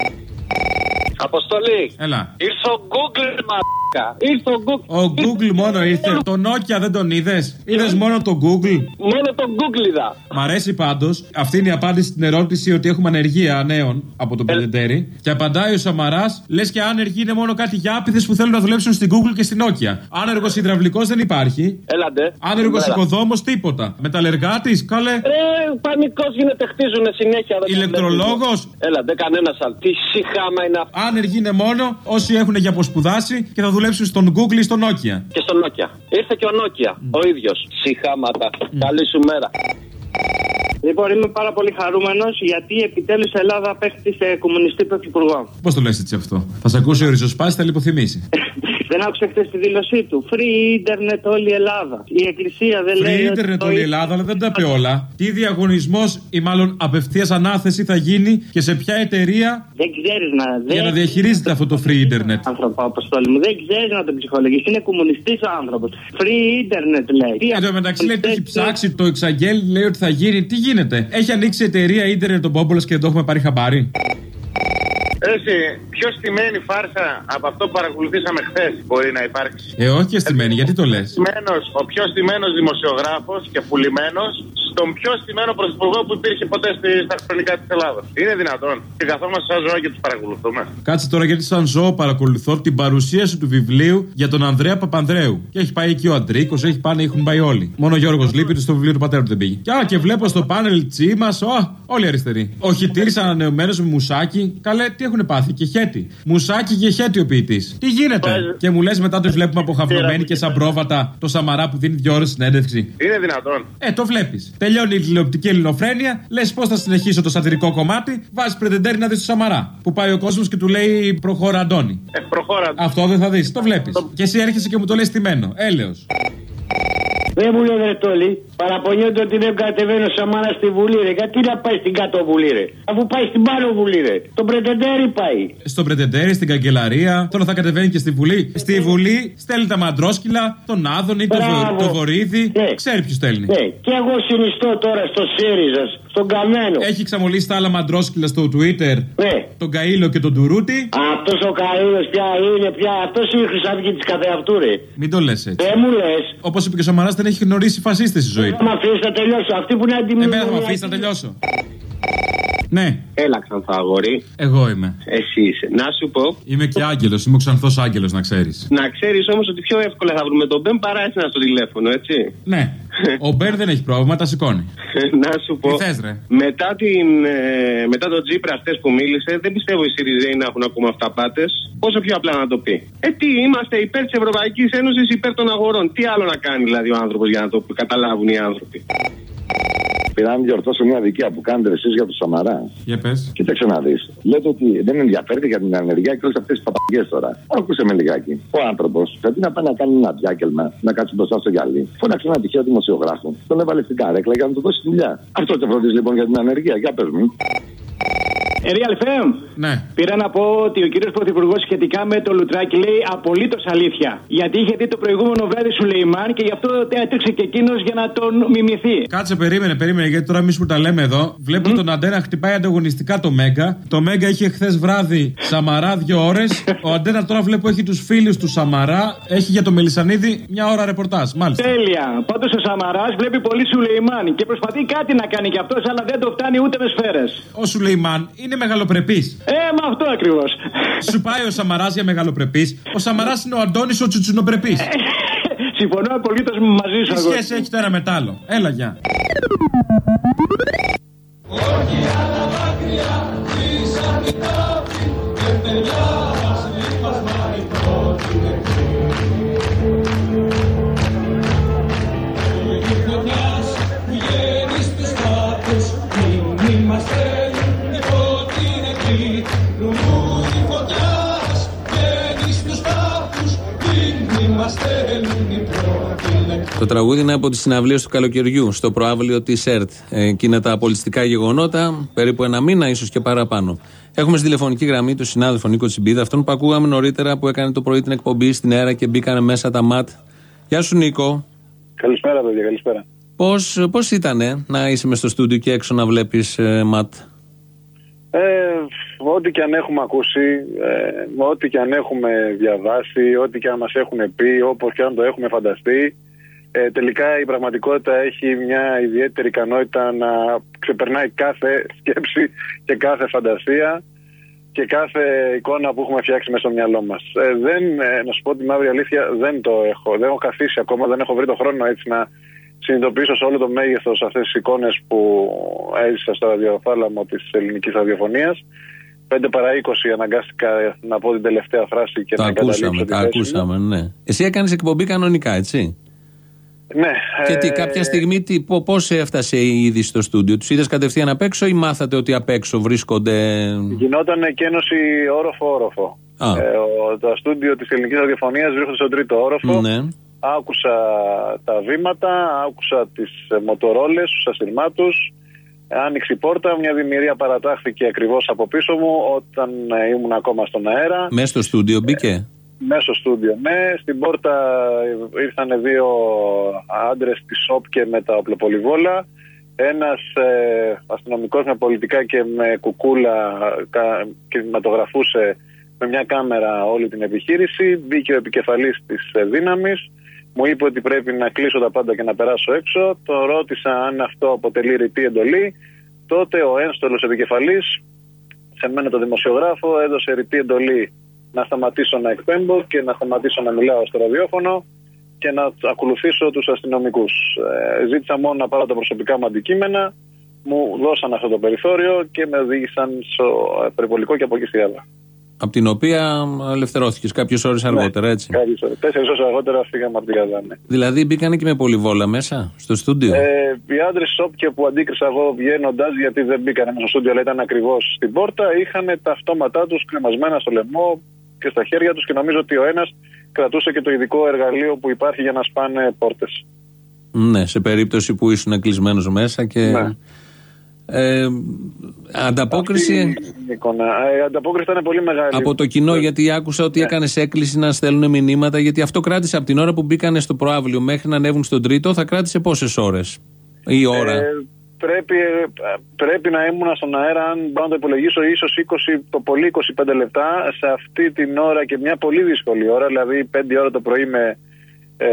Αποστολή. Έλα. Ήρθε ο Google, μαλάκα. Ήρθε ο Google. Ο Google μόνο ήρθε. Το Nokia δεν τον είδες? Είδες μόνο το Google? Μόνο το Google είδα. Μ' αρέσει πάντως. Αυτή είναι η απάντηση στην ερώτηση ότι έχουμε ανεργία νέων από τον Πελετέρη. Ε... Και απαντάει ο Σαμαράς, λες και άνεργοι είναι μόνο κάτι γιάπηδες που θέλουν να δουλέψουν στην Google και στην Nokia. Άνεργος υδραυλικός δεν υπάρχει. Έλαντε. Άνεργος οικοδόμος τίποτα. Μεταλλεργάτης, καλέ. Ε, πανικός γίνεται, χτίζουνε συνέχεια. Ηλεκτρολόγος. Έλαντε, κανένας άλλο. Τι συχάμα είναι αυτό. Άνεργοι είναι μόνο όσοι έχουν για αποσπουδάσει και θα δουλέψουν στον Google ή στο Nokia. Και στο Nokia. Ήρθε και ο Nokia. Mm. Ο ίδιος. Συχάματα. Mm. Καλή σου μέρα. Λοιπόν, είμαι πάρα πολύ χαρούμενος γιατί επιτέλους η Ελλάδα απέκτησε κομμουνιστή πρωθυπουργό. Πώς το λες έτσι αυτό? Θα σε ακούσει ο ριζοσπάσης, θα λιποθυμήσει. Δεν άκουσα χθες τη δήλωσή του. Free internet όλη η Ελλάδα. Η Εκκλησία δεν Free λέει. Free internet όλη η Ελλάδα, αλλά δεν τα πει όλα. Τι διαγωνισμός ή μάλλον απευθείας ανάθεση θα γίνει και σε ποια εταιρεία. Δεν ξέρεις να. Για δεν... να διαχειρίζεται αυτό το free internet. Άνθρωπο, Αποστόλη μου, δεν ξέρεις να τον ψυχολογείς. Είναι κομμουνιστής ο άνθρωπος. Free internet λέει. Εν τω μεταξύ λέει ότι έχει ψάξει, το εξαγγέλει, λέει ότι θα γίνει. Τι γίνεται? Έχει ανοίξει εταιρεία ίντερνετ τον Πόμπολος και δεν το έχουμε πάρει χαμπάρι. Εσύ, πιο στημένη φάρσα από αυτό που παρακολουθήσαμε χθες μπορεί να υπάρξει? Ε, όχι και στημένη, γιατί το λες? Ο πιο στημένος δημοσιογράφος και πουλημένος στον πιο στημένο πρωθυπουργό που υπήρχε ποτέ στα χρονικά της Ελλάδας. Είναι δυνατόν? Και καθόμαστε σαν ζώα και τους παρακολουθούμε. Κάτσε τώρα, γιατί σαν ζώο παρακολουθώ την παρουσίαση του βιβλίου για τον Ανδρέα Παπανδρέου. Και έχει πάει εκεί ο Αντρίκος, έχει πάνε, έχουν πάει όλοι. Μόνο ο Γιώργος λείπει, στο βιβλίο του πατέρα του δεν πήγε. Και, α, και βλέπω στο πάνελ Τσίμας, όλοι αριστεροί. Ο Χιτήρης ανανεωμένος με μουσάκι. Καλέ, τι έχουν πάθει? Και χέτη. Μουσάκι και χέτη ο ποιητής. Τι γίνεται? Πες. Και μου λες μετά τους βλέπουμε αποχαυνωμένοι και σαν πρόβατα το Σαμαρά που δίνει δύο ώρες συνέντευξη. Είναι δυνατόν? Ε, το βλέπεις. Τελειώνει η τηλεοπτική ελληνοφρένεια, λες πώς θα συνεχίσω το σατυρικό κομμάτι, βάζεις πρετεντέρι να δεις το Σαμαρά. Που πάει ο κόσμος και του λέει προχώρα Αντώνη. Ε, προχώρα. Αυτό δεν θα δεις, το βλέπεις. Το... Και εσύ έρχεσαι και μου το λες στημένο. Έλεος. Δεν μου λέει Βρετόλη, παραπονιόνται ότι δεν κατεβαίνει ο Σαμάρα στη Βουλή, ρε. Γιατί να πάει στην κάτω Βουλή, ρε? Αφού πάει στην πάνω Βουλή, ρε. Τον Πρετεντέρι πάει. Στον Πρετεντέρι, στην καγκελαρία. Τώρα θα κατεβαίνει και στη Βουλή. Στη Βουλή στέλνει τα Μαντρόσκυλα, τον Άδωνη, τον το Βορύδη. Ναι. Ξέρει ποιο στέλνει. Ναι. Και εγώ συνιστώ τώρα στο ΣΥΡΙΖΑ, στον Καμένο. Έχει ξαμολύσει τα άλλα Μαντρόσκυλα στο Twitter. Ναι. Τον Καΐλο και τον Τουρούτη. Αυτό ο Καΐλο πια είναι πια. Αυτό είναι η Χρυσαυγή τη καθεαυτού, ρε. Μην το λε έτσι. Δεν μου λε. Όπω είπε και ο Σαμαράς, δεν έχει γνωρίσει φασίστες στη ζωή του. Θα με αφήσει να τελειώσω. Αυτή που είναι αντιμετωπισμένη. Εμένα θα με αφήσει να τελειώσω. Ναι. Έλα, Ξανθό αγόρι. Εγώ είμαι. Εσύ είσαι. Να σου πω. Είμαι και άγγελος, είμαι ο Ξανθός άγγελος, να ξέρεις. Να ξέρεις όμως ότι πιο εύκολα θα βρούμε τον Μπεν παρά εσένα στο τηλέφωνο, έτσι. Ναι. Ο Μπεν δεν έχει πρόβλημα, τα σηκώνει. Να σου πω. Τι θες, ρε? Μετά, την, ε, μετά τον Τζίπρα χτες που μίλησε, δεν πιστεύω οι Σιριζέοι να έχουν ακόμα αυταπάτες. Πόσο πιο απλά να το πει. Ε, τι, είμαστε υπέρ της Ευρωπαϊκής Ένωσης, υπέρ των αγορών. Τι άλλο να κάνει δηλαδή ο άνθρωπος για να το καταλάβουν οι άνθρωποι. Πήρα να διορθώσω μια δικαία που κάνετε εσείς για το Σαμαρά. Για πες. Κοίταξε να δεις. Λέτε ότι δεν ενδιαφέρεται για την ανεργία και όλες αυτές τις παπαγιές τώρα. Άκουσε με λιγάκι. Ο άνθρωπος, γιατί να πάει να κάνει ένα διάκελμα, να κάτσει μπροστά στο γυαλί, φώναξε ένα τυχαίο δημοσιογράφο, τον έβαλε στην καρέκλα για να του δώσει δουλειά. Αυτό το φροντίζει λοιπόν για την ανεργία. Για πες μου. Real εφ εμ. Ναι. Πήρα να πω ότι ο κύριος Πρωθυπουργός σχετικά με το Λουτράκι λέει απολύτως αλήθεια. Γιατί είχε δει το προηγούμενο βράδυ Σουλεϊμάν και γι' αυτό έτρεξε και εκείνος για να τον μιμηθεί. Κάτσε, περίμενε, περίμενε. Γιατί τώρα εμείς που τα λέμε εδώ, βλέπω mm. τον Αντένα χτυπάει ανταγωνιστικά το Μέγκα. Το Μέγκα είχε χθες βράδυ Σαμαρά δύο ώρες. Ο Αντένα τώρα βλέπω έχει τους φίλους του Σαμαρά. Έχει για το Μελισσανίδη μια ώρα ρεπορτάζ. Μάλιστα. Τέλεια. Πάντως ο Σαμαράς βλέπει πολύ Σουλεϊμάν και προσπαθεί κάτι να κάνει κι αυτός, αλλά δεν το φτάνει ούτε με σφαίρες. Ο Σουλεϊμάν είναι μεγαλοπρεπής. Ε, με αυτό ακριβώς. Σου πάει ο Σαμαράς για μεγαλοπρεπής. Ο Σαμαράς είναι ο Αντώνης ο τσουτσουνοπρεπής. Συμφωνώ απολύτως μαζί σου. Τι σχέση έχει το ένα με το άλλο? Έλα, γεια. Όχι άλλα δάκρυα, ίσα την τάφη και παιδιά μας λίπασμα η πρώτη νεκρή. Η φωτιάς που γένει στους πάτους, μην είμαστε η πρώτη νεκρή. Λουλούδι φωτιάς γένει στους πάτους, μην είμαστε η πρώτη νεκρή. Το τραγούδι είναι από τις συναυλίες του καλοκαιριού στο προαύλιο της ΕΡΤ. Εκείνα τα πολιτιστικά γεγονότα, περίπου ένα μήνα, ίσως και παραπάνω. Έχουμε στη τηλεφωνική γραμμή του συνάδελφο Νίκο Τσιμπίδα, αυτόν που ακούγαμε νωρίτερα που έκανε το πρωί την εκπομπή στην ΕΡΑ και μπήκανε μέσα τα ΜΑΤ. Γεια σου, Νίκο. Καλησπέρα, παιδιά, καλησπέρα. Πώς, πώς ήτανε να είσαι μες στο στούντιο και έξω να βλέπεις ε, ΜΑΤ? Ε, ό,τι και αν έχουμε ακούσει, ε, ό,τι και αν έχουμε διαβάσει, ό,τι και αν μας έχουν πει, όπως και αν το έχουμε φανταστεί, ε, τελικά η πραγματικότητα έχει μια ιδιαίτερη ικανότητα να ξεπερνάει κάθε σκέψη και κάθε φαντασία και κάθε εικόνα που έχουμε φτιάξει μέσα στο μυαλό μας. Ε, δεν, ε, να σου πω τη μαύρη αλήθεια, δεν το έχω, δεν έχω καθίσει ακόμα, δεν έχω βρει το χρόνο έτσι να συνειδητοποιήσω σε όλο το μέγεθος αυτές τις εικόνες που έζησα στο ραδιοθάλαμο της ελληνικής ραδιοφωνίας. Πέντε παρά είκοσι αναγκάστηκα να πω την τελευταία φράση και το να ακούσαμε, καταλήξω. Τα ακούσαμε, ναι. Εσύ έκανες εκπομπή κανονικά, έτσι? Ναι. Και τι, ε... κάποια στιγμή τι, πώς έφτασε η είδηση στο στούντιο? Τους είδες κατευθείαν απ' έξω ή μάθατε ότι απ' έξω βρίσκονται? Γινόταν εκένωση όροφο-όροφο. Ε, ο, το στούντιο της ελληνικής ραδιοφωνίας βρίσκονται στον τρίτο όροφο. Ναι. Άκουσα τα βήματα, άκουσα τις μοτορόλες, τους ασυρμάτους. Άνοιξε η πόρτα, μια δημιουργία παρατάχθηκε ακριβώς από πίσω μου όταν ήμουν ακόμα στον αέρα. Μέσα στο στούντιο μπήκε? Μέσα στο στούντιο, ναι. Στην πόρτα ήρθαν δύο άντρες της ΟΠΚΕ με τα οπλοπολιβόλα. Ένας ε, αστυνομικός με πολιτικά και με κουκούλα κα, κινηματογραφούσε με μια κάμερα όλη την επιχείρηση. Μπήκε ο επικεφαλής της ε, δύναμης. Μου είπε ότι πρέπει να κλείσω τα πάντα και να περάσω έξω. Το ρώτησα αν αυτό αποτελεί ρητή εντολή. Τότε ο ένστολος επικεφαλής, σε μένα το δημοσιογράφο, έδωσε ρητή εντολή να σταματήσω να εκπέμπω και να σταματήσω να μιλάω στο ραδιόφωνο και να ακολουθήσω τους αστυνομικούς. Ε, ζήτησα μόνο να πάρω τα προσωπικά μου αντικείμενα, μου δώσαν αυτό το περιθώριο και με οδήγησαν στο περιπολικό και από εκεί στη Γάδα. Από την οποία ελευθερώθηκες κάποιες ώρες αργότερα, έτσι? Ναι, κάποιες ώρες. Τέσσερις ώρες αργότερα φύγαμε από τη Γάδα, ναι. Δηλαδή μπήκανε και με πολυβόλα μέσα στο στούντιο? Ε, οι άντρες ΣΟΠΚΕ που αντίκρισα εγώ βγαίνοντας, γιατί δεν μπήκανε μέσα στο στούντιο, αλλά ήταν ακριβώς στην πόρτα, είχαν τα αυτόματά τους κρεμασμένα στο λαιμό και στα χέρια τους και νομίζω ότι ο ένας κρατούσε και το ειδικό εργαλείο που υπάρχει για να σπάνε πόρτες. Ναι, σε περίπτωση που ήσουν κλεισμένος μέσα και... Ναι. Ε, ανταπόκριση. Η εικόνα. Η ανταπόκριση ήταν πολύ μεγάλη. Από το κοινό, γιατί άκουσα ότι ναι. έκανες έκκληση να στέλνουν μηνύματα, γιατί αυτό κράτησε από την ώρα που μπήκανε στο προαύλιο μέχρι να ανέβουν στον τρίτο, θα κράτησε πόσες ώρες η ώρα? Ε, πρέπει, πρέπει να ήμουν στον αέρα, αν μπορώ να το υπολογίσω, ίσως είκοσι, το πολύ είκοσι πέντε λεπτά σε αυτή την ώρα και μια πολύ δύσκολη ώρα, δηλαδή πέντε ώρα το πρωί με ε,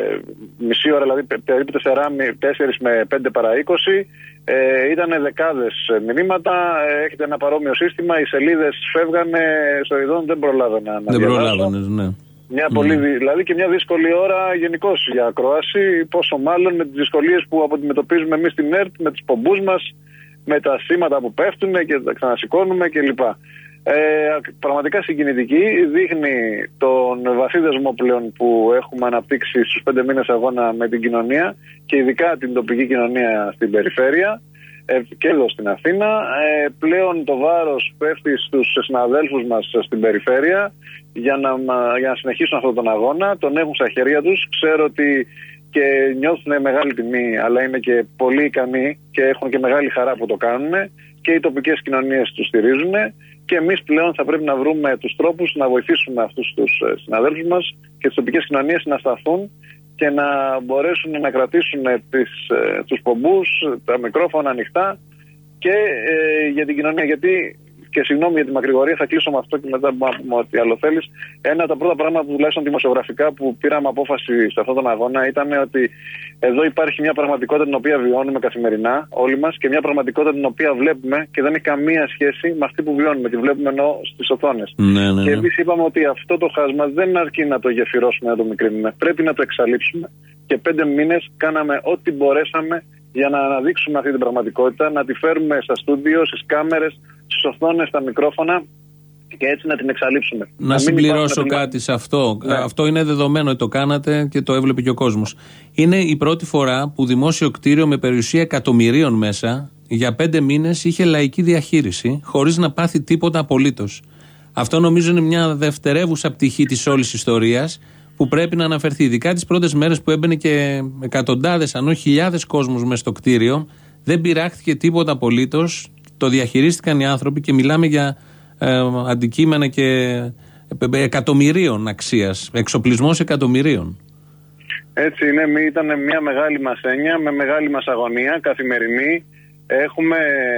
μισή ώρα, δηλαδή περίπου τέσσερις με πέντε παρά είκοσι. Ε, ήταν δεκάδες μηνύματα, έχετε ένα παρόμοιο σύστημα, οι σελίδες φεύγανε στο ειδών, δεν προλάβαινα να δεν διαβάσω. Ναι. Μια πολύ, mm. Δηλαδή και μια δύσκολη ώρα γενικώς για ακρόαση, πόσο μάλλον με τις δυσκολίες που αντιμετωπίζουμε εμείς στην ΕΡΤ, με τους πομπούς μας, με τα σήματα που πέφτουν και τα ξανασηκώνουμε κλπ. Ε, πραγματικά συγκινητική, δείχνει τον βαθύ δεσμό πλέον που έχουμε αναπτύξει στους πέντε μήνες αγώνα με την κοινωνία και ειδικά την τοπική κοινωνία στην περιφέρεια ε, και εδώ στην Αθήνα. Ε, πλέον το βάρος πέφτει στους συναδέλφους μας στην περιφέρεια για να, για να συνεχίσουν αυτόν τον αγώνα, τον έχουν στα χέρια τους. Ξέρω ότι και νιώθουν μεγάλη τιμή, αλλά είναι και πολύ ικανοί και έχουν και μεγάλη χαρά που το κάνουν και οι τοπικές κοινωνίες τους στηρίζουν. Και εμείς πλέον θα πρέπει να βρούμε τους τρόπους να βοηθήσουμε αυτούς τους συναδέλφους μας και τις τοπικές κοινωνίες να σταθούν και να μπορέσουν να κρατήσουν τις, τους πομπούς, τα μικρόφωνα ανοιχτά και ε, για την κοινωνία. Γιατί, και συγγνώμη για τη μακρηγορία, θα κλείσω με αυτό και μετά μπορούμε να πούμε ό,τι άλλο θέλεις. Ένα από τα πρώτα πράγματα που τουλάχιστον δημοσιογραφικά που πήραμε απόφαση σε αυτόν τον αγώνα ήταν ότι εδώ υπάρχει μια πραγματικότητα την οποία βιώνουμε καθημερινά όλοι μας και μια πραγματικότητα την οποία βλέπουμε και δεν έχει καμία σχέση με αυτή που βιώνουμε. Τη βλέπουμε ενώ στις οθόνες. Ναι, ναι, ναι. Και εμείς είπαμε ότι αυτό το χάσμα δεν αρκεί να το γεφυρώσουμε, να το μικρύνουμε. Πρέπει να το εξαλείψουμε. Και πέντε μήνες κάναμε ό,τι μπορέσαμε για να αναδείξουμε αυτή την πραγματικότητα, να τη φέρουμε στα στούντιο, στις κάμερες, στις οθόνες, στα μικρόφωνα και έτσι να την εξαλείψουμε. Να, να συμπληρώσω την... κάτι σε αυτό. Ναι. Αυτό είναι δεδομένο ότι το κάνατε και το έβλεπε και ο κόσμος. Είναι η πρώτη φορά που δημόσιο κτίριο με περιουσία εκατομμυρίων μέσα για πέντε μήνες είχε λαϊκή διαχείριση χωρίς να πάθει τίποτα απολύτως. Αυτό νομίζω είναι μια δευτερεύουσα πτυχή της όλης ιστορίας που πρέπει να αναφερθεί. Ειδικά τις πρώτες μέρες που έμπαινε και εκατοντάδες, αν όχι χιλιάδες κόσμος μέσα στο κτίριο, δεν πειράχτηκε τίποτα απολύτως. Το διαχειρίστηκαν οι άνθρωποι και μιλάμε για ε, αντικείμενα και ε, εκατομμυρίων αξίας, εξοπλισμός εκατομμυρίων. Έτσι είναι, ήταν μια μεγάλη μας έννοια, με μεγάλη μας αγωνία καθημερινή. Έχουμε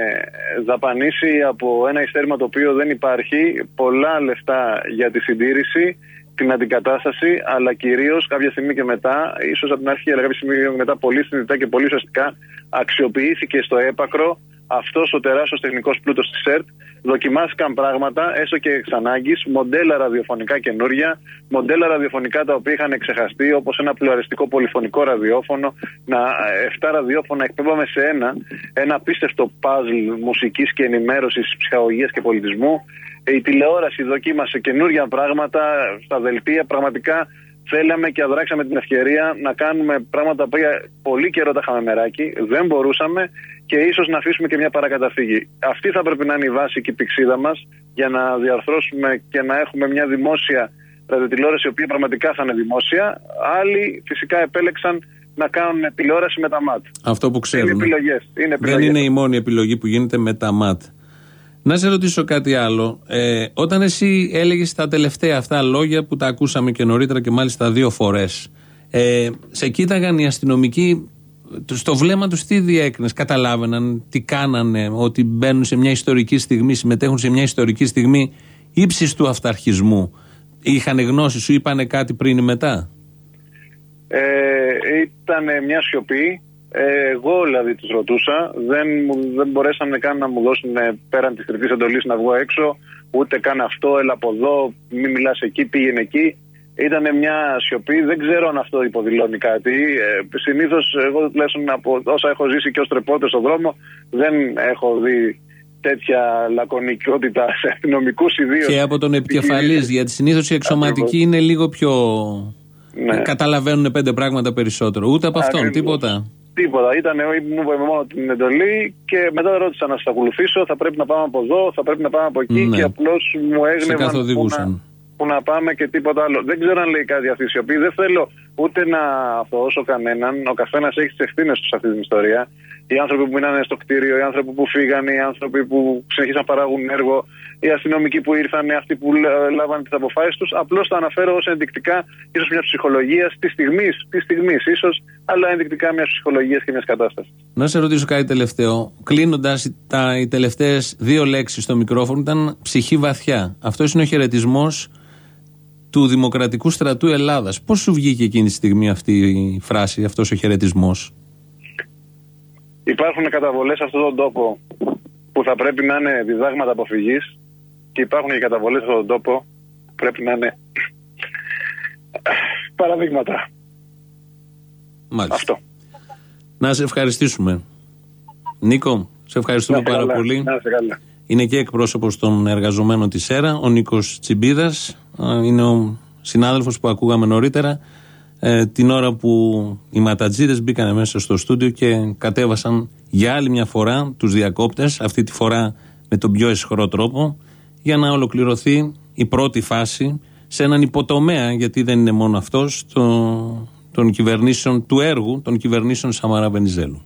δαπανίσει από ένα ειστέρημα το οποίο δεν υπάρχει πολλά λεφτά για τη συντήρηση, την αντικατάσταση, αλλά κυρίως κάποια στιγμή και μετά, ίσως από την αρχή, αλλά κάποια στιγμή και μετά, πολύ συνειδητά και πολύ ουσιαστικά αξιοποιήθηκε στο έπακρο αυτός ο τεράστιος τεχνικός πλούτος της ΕΡΤ. Δοκιμάστηκαν πράγματα, έστω και εξ ανάγκης, μοντέλα ραδιοφωνικά καινούρια, μοντέλα ραδιοφωνικά τα οποία είχαν ξεχαστεί, όπως ένα πλουραλιστικό πολυφωνικό ραδιόφωνο. Να, εφτά ραδιόφωνα εκπέμπαμε σε ένα, ένα απίστευτο παζλ μουσικής και ενημέρωσης, ψυχαγωγίας και πολιτισμού. Η τηλεόραση δοκίμασε καινούργια πράγματα στα δελτία, πραγματικά θέλαμε και αδράξαμε την ευκαιρία να κάνουμε πράγματα που πολύ καιρό τα είχαμε μεράκι, δεν μπορούσαμε και ίσως να αφήσουμε και μια παρακαταφύγη. Αυτή θα πρέπει να είναι η βάση και η πηξίδα μας για να διαρθρώσουμε και να έχουμε μια δημόσια ραδιοτηλεόραση η οποία πραγματικά θα είναι δημόσια. Άλλοι φυσικά επέλεξαν να κάνουν τηλεόραση με τα ΜΑΤ. Αυτό που ξέρουν. Είναι επιλογές. Είναι επιλογές. Δεν είναι η μόνη επιλογή που γίνεται με τα ΜΑΤ. Να σε ρωτήσω κάτι άλλο. Ε, όταν εσύ έλεγες τα τελευταία αυτά λόγια που τα ακούσαμε και νωρίτερα και μάλιστα δύο φορές, ε, σε κοίταγαν οι αστυνομικοί στο βλέμμα τους, τι διέκρινες, καταλάβαιναν τι κάνανε, ότι μπαίνουν σε μια ιστορική στιγμή, συμμετέχουν σε μια ιστορική στιγμή ύψης του αυταρχισμού? Είχανε γνώση, σου είπανε κάτι πριν ή μετά? Ε, ήταν μια σιωπή. Ε, εγώ δηλαδή τους ρωτούσα, δεν, δεν μπορέσανε καν να μου δώσουν πέραν της κριτής εντολής να βγω έξω, ούτε καν αυτό, έλα από εδώ, μη μιλάς εκεί, πήγαινε εκεί. Ήταν μια σιωπή, δεν ξέρω αν αυτό υποδηλώνει κάτι. Ε, συνήθως εγώ τουλάχιστον από όσα έχω ζήσει και ως τρεπότες στον δρόμο, δεν έχω δει τέτοια λακωνικότητα σε αστυνομικούς ιδίως. Και από τον επικεφαλής, γιατί συνήθως οι εξωματικοί είναι λίγο πιο... Ναι. Καταλαβαίνουν πέντε πράγματα περισσότερο. Ούτε από αυτόν, τίποτα. Τίποτα. Ήταν, μου είπε μόνο την εντολή και μετά ρώτησα να σας ακολουθήσω. Θα πρέπει να πάμε από εδώ, θα πρέπει να πάμε από εκεί. Ναι. Και απλώς μου έγνευαν που να, που να πάμε και τίποτα άλλο. Δεν ξέρω αν λέει κάτι αυτή η σιωπή. Δεν θέλω ούτε να αθωώσω κανέναν. Ο καθένας έχει τις ευθύνες του σε αυτή την ιστορία. Οι άνθρωποι που μείνανε στο κτίριο, οι άνθρωποι που φύγανε, οι άνθρωποι που συνεχίσαν να παράγουν έργο, οι αστυνομικοί που ήρθαν, αυτοί που λάβανε τις αποφάσεις τους. Απλώς τα αναφέρω ως ενδεικτικά ίσως μια ψυχολογία τη στιγμή, τη στιγμή ίσως, αλλά ενδεικτικά μια ψυχολογία και μια κατάσταση. Να σε ρωτήσω κάτι τελευταίο. Κλείνοντας, οι τελευταίες δύο λέξεις στο μικρόφωνο ήταν ψυχή βαθιά. Αυτός είναι ο χαιρετισμός του Δημοκρατικού Στρατού Ελλάδας. Πώς σου βγήκε εκείνη τη στιγμή αυτή η φράση, αυτός ο χαιρετισμός? Υπάρχουν καταβολές σε αυτόν τον τόπο που θα πρέπει να είναι διδάγματα αποφυγής και υπάρχουν και καταβολές σε αυτόν τον τόπο που πρέπει να είναι παραδείγματα. Μάλιστα. Αυτό. Να σε ευχαριστήσουμε. Νίκο, σε ευχαριστούμε πάρα καλά, πολύ. Να σε καλά. Είναι και εκπρόσωπος των εργαζομένων της ΕΡΑ, ο Νίκος Τσιμπίδας. Είναι ο συνάδελφος που ακούγαμε νωρίτερα. Ε, την ώρα που οι ματατζίδες μπήκαν μέσα στο στούντιο και κατέβασαν για άλλη μια φορά τους διακόπτες, αυτή τη φορά με τον πιο αισχρό τρόπο, για να ολοκληρωθεί η πρώτη φάση σε έναν υποτομέα, γιατί δεν είναι μόνο αυτός, το, των κυβερνήσεων, του έργου των κυβερνήσεων Σαμαρά Βενιζέλου.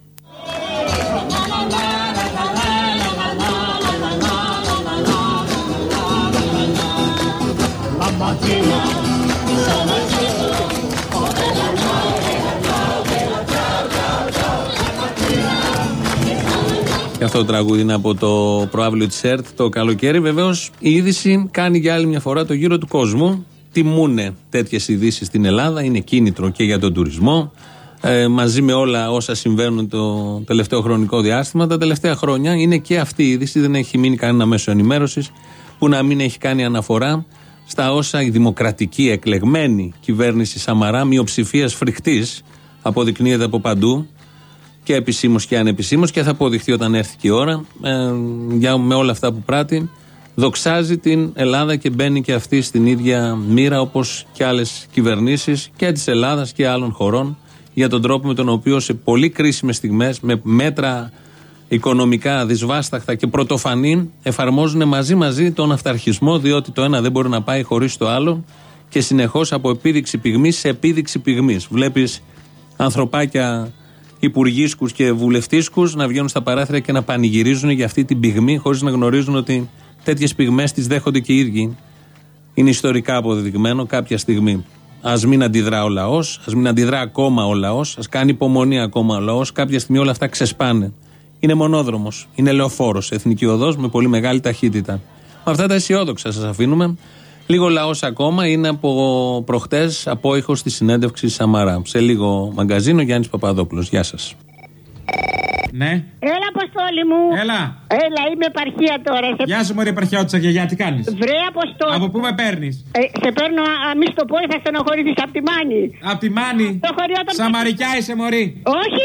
Και αυτό το τραγούδι είναι από το προαύλιο της ΕΡΤ το καλοκαίρι. Βεβαίως η είδηση κάνει για άλλη μια φορά το γύρο του κόσμου. Τιμούνε τέτοιες ειδήσεις στην Ελλάδα, είναι κίνητρο και για τον τουρισμό. Ε, μαζί με όλα όσα συμβαίνουν το τελευταίο χρονικό διάστημα, τα τελευταία χρόνια είναι και αυτή η είδηση. Δεν έχει μείνει κανένα μέσο ενημέρωσης που να μην έχει κάνει αναφορά στα όσα η δημοκρατική εκλεγμένη κυβέρνηση Σαμαρά, μειοψηφίας φρικτής, αποδεικνύεται από παντού, και επισήμως και ανεπισήμως, και θα αποδειχθεί όταν έρθει και η ώρα, ε, για, με όλα αυτά που πράττει, δοξάζει την Ελλάδα και μπαίνει και αυτή στην ίδια μοίρα όπως και άλλες κυβερνήσεις και της Ελλάδας και άλλων χωρών, για τον τρόπο με τον οποίο σε πολύ κρίσιμες στιγμές, με μέτρα οικονομικά δυσβάσταχτα και πρωτοφανή, εφαρμόζουν μαζί μαζί τον αυταρχισμό, διότι το ένα δεν μπορεί να πάει χωρίς το άλλο και συνεχώς από επίδειξη πυγμής σε επίδειξη πυγμής. Βλέπεις ανθρωπάκια υπουργίσκους και βουλευτίσκους να βγαίνουν στα παράθυρα και να πανηγυρίζουν για αυτή την πυγμή, χωρίς να γνωρίζουν ότι τέτοιες πυγμές τις δέχονται και οι ίδιοι. Είναι ιστορικά αποδεδειγμένο κάποια στιγμή. Ας μην αντιδρά ο λαός, ας μην αντιδρά ακόμα ο λαός, ας κάνει υπομονή ακόμα ο λαός. Κάποια στιγμή όλα αυτά ξεσπάνε. Είναι μονόδρομος, είναι λεωφόρος, εθνική οδός με πολύ μεγάλη ταχύτητα. Με αυτά τα αισιόδοξα σας αφήνουμε. Λίγο λαός ακόμα, είναι από προχτές απόϊχος στη συνέντευξη Σαμαρά. Σε λίγο μαγκαζίνο, Γιάννης Παπαδόπουλος. Γεια σας. Ναι. Έλα, Αποστόλη μου. Έλα. Έλα, είμαι επαρχία τώρα. Σε... Γεια σου, μωρή επαρχιώτησα, γιαγιά, τι κάνεις? Βρε, Αποστόλη. Από πού με παίρνεις? Ε, σε παίρνω, α, μη στο πω, θα στενοχωρηθείς, από τη Μάνη. Από τη Μάνη. Το χωριό των... Σαμαρικιά είσαι, μωρή. Όχι,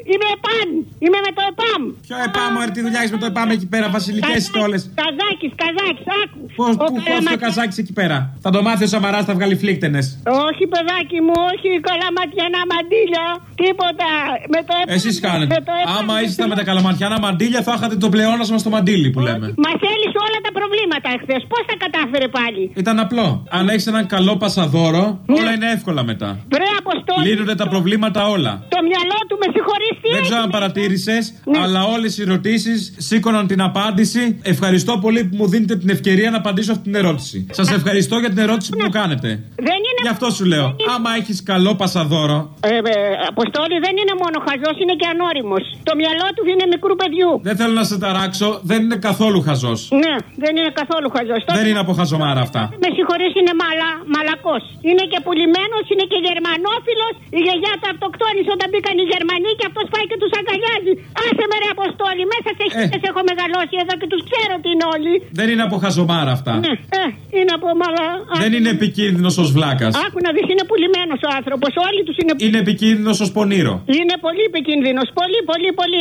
Είμαι ΕΠΑΜ. Είμαι με το ΕΠΑΜ. Ποιο ΕΠΑΜ, ρε, τι δουλειά έχεις με το ΕΠΑΜ εκεί πέρα, βασιλικές στόλες. Καζάκης, Καζάκης, άκου. Πώς, πού χώσει ο Καζάκης εκεί πέρα. Θα το μάθει ο Σαμαράς, θα βγάλει φλίκτενες. Όχι, παιδάκι μου, όχι καλαματιανά μαντίλια. Τίποτα. Με το ΕΠΑΜ. Εσείς κάνετε. Άμα ήσασταν με τα καλαματιανά μαντίλια, θα είχατε το πλεόνασμα στο μαντίλι που λέμε. Μας έλυσε όλα τα προβλήματα εχθές. Πώς τα κατάφερε πάλι. Ήταν απλό. Αν έχεις έναν καλό πασαδόρο, ναι. όλα είναι εύκολα μετά. Βρε Αποστόλη. Λύνονται τα προβλήματα όλα. Το μυαλό του με συγχωρείς τι. Δεν ξέρω αν παρατήρησες, ναι. αλλά όλες οι ερωτήσεις σήκωναν την απάντηση. Ευχαριστώ πολύ που μου δίνετε την ευκαιρία να απαντήσω αυτή την ερώτηση. Σας ευχαριστώ για την ερώτηση που μου κάνετε. Δεν είναι... Γι' αυτό σου λέω. Είναι... Άμα έχεις καλό πασαδόρο. Ε, ε, Αποστόλη δεν είναι μόνο χαζός, είναι και ανώριμος. Το μυαλό του είναι μικρού παιδιού. Δεν θέλω να σε ταράξω, δεν είναι καθόλου χαζός. Ναι, δεν είναι καθόλου χαζός. Δεν είναι από χαζομάρα αυτά. Με συγχωρείς, είναι μαλα, μαλακός. Είναι και πουλημένος, είναι και γερμανόφιλος. Η γιαγιά του αυτοκτόνησε όταν μπήκαν οι Γερμανοί και αυτός πάει και τους αγκαλιάζει. Άσε με ρε Αποστόλη, μέσα σε χίλιες ε. έχω μεγαλώσει εδώ και τους ξέρω τι είναι όλοι. Δεν είναι από χαζομάρα αυτά. Ναι, ε, είναι από μαλα. Δεν είναι επικίνδυνος ως βλάκας. Άκου να δεις, είναι πουλημένος ο άνθρωπος. Όλοι τους είναι. Είναι επικίνδυνος ως πονήρο. Είναι πολύ επικίνδυνος. Πολύ, πολύ, πολύ.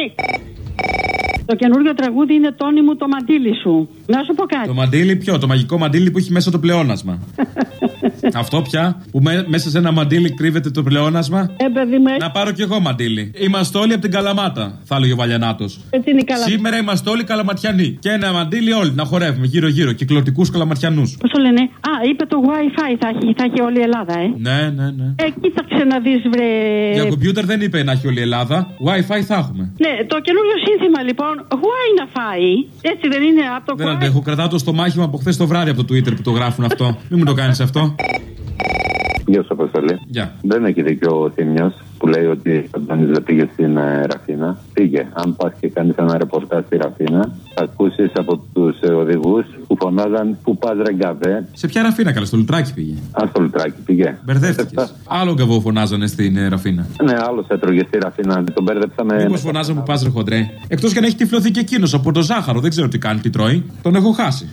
Το καινούργιο τραγούδι είναι Τόνι μου το μαντίλι σου. Να σου πω κάτι. Το μαντίλι ποιο, το μαγικό μαντίλι που έχει μέσα το πλεόνασμα. Αυτό πια που με, μέσα σε ένα μαντίλι κρύβεται το πλεόνασμα. Ε, παιδί με... Να πάρω κι εγώ μαντίλι. Είμαστε όλοι από την Καλαμάτα, θα έλεγε ο Βαλιανάτος. Έτσι είναι η Καλα... Σήμερα είμαστε όλοι καλαματιανοί. Και ένα μαντίλι όλοι να χορεύουμε γύρω-γύρω, κυκλωτικούς καλαματιανούς. Πώς το λένε, α, είπε το Wi-Fi θα έχει, θα έχει όλη η Ελλάδα, ε. Ναι, ναι, ναι. Ε, κοίταξε να δεις, βρε. Για κομπιούτερ δεν είπε να έχει όλη η Ελλάδα. Wi-Fi θα έχουμε. Ναι, το καινούριο σύνθημα λοιπόν, Why να φάει. Έτσι δεν είναι από το Δεν αντέχω, κρατάω το στομάχι μου από χθες το βράδυ από το Twitter που το γράφουν αυτό. Μην μου το κάνεις αυτό. Γεια σου, Αποστολή. Yeah. Δεν έχει δίκιο ο Θήμιος που λέει ότι ο Αντώνης δεν πήγε στην ε, Ραφίνα. Πήγε. Αν πας και κάνεις ένα ρεπορτάζ στη Ραφίνα, θα ακούσεις από τους ε, οδηγούς που φωνάζαν «Πού πας ρε γκαβέ». Σε ποια Ραφίνα, καλά, στο Λουτράκι πήγε. Α, στο Λουτράκι πήγε. Μπερδεύτηκες. Άλλο γκαβό φωνάζανε στην ε, Ραφίνα. Ναι, άλλος έτρωγε στη Ραφίνα. Τον μπέρδεψαμε. Μήπως φωνάζαν «Πού πας ρε χοντρέ». Εκτός και αν έχει τυφλωθεί και εκείνος από το ζάχαρο, δεν ξέρω τι κάνει, τι τρώει. Τον έχω χάσει.